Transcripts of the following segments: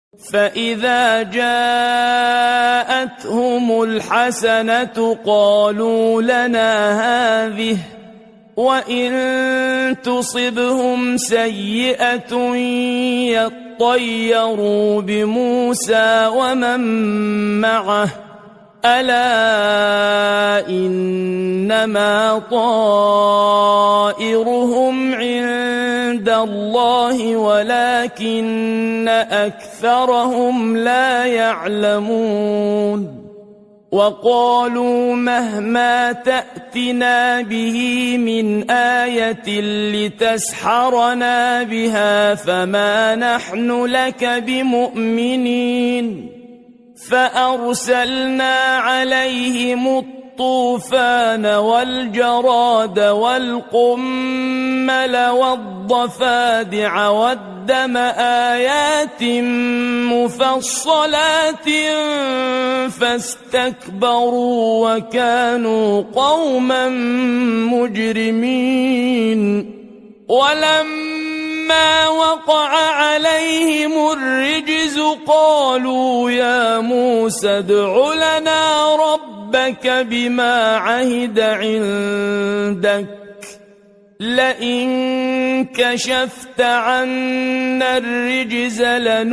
فإذا جاءتهم الحسنة قالوا لنا هذه، وإن تصبهم سيئة يطيروا بموسى ومن معه، ألا إنما طائرهم عند الله ولكن أكثرهم لا يعلمون. وقالوا مهما تأتنا به من آية لتسحرنا بها فما نحن لك بمؤمنين. فأرسلنا عليهم الطوفان والجراد والقمل والضفادع والدم آيات مفصلات فاستكبروا وكانوا قوما مجرمين. ولما وقع عليهم الرجز قالوا يا موسى ادع لنا ربك بما عهد عندك لئن كشفت عنا الرجز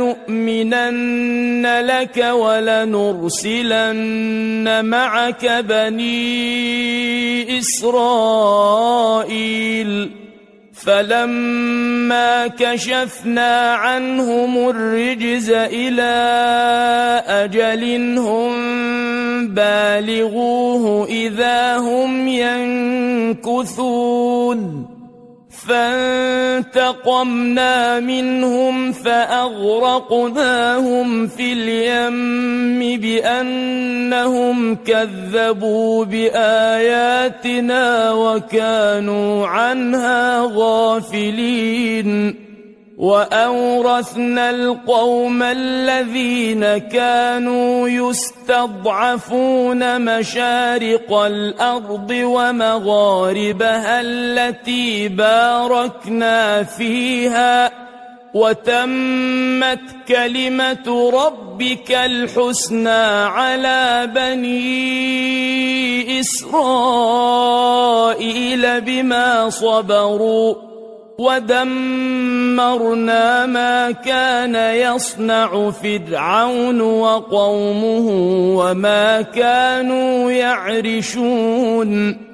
لنؤمنن لك ولنرسلن معك بني إسرائيل. فلما كشفنا عنهم الرجز إلى أجل هم بالغوه إذا هم ينكثون. فانتقمنا منهم فأغرقناهم في اليم بأنهم كذبوا بآياتنا وكانوا عنها غافلين. وأورثنا القوم الذين كانوا يستضعفون مشارق الأرض ومغاربها التي باركنا فيها وتمت كلمة ربك الحسنى على بني إسرائيل بما صبروا ودمرنا ما كان يصنع فرعون وقومه وما كانوا يعرشون.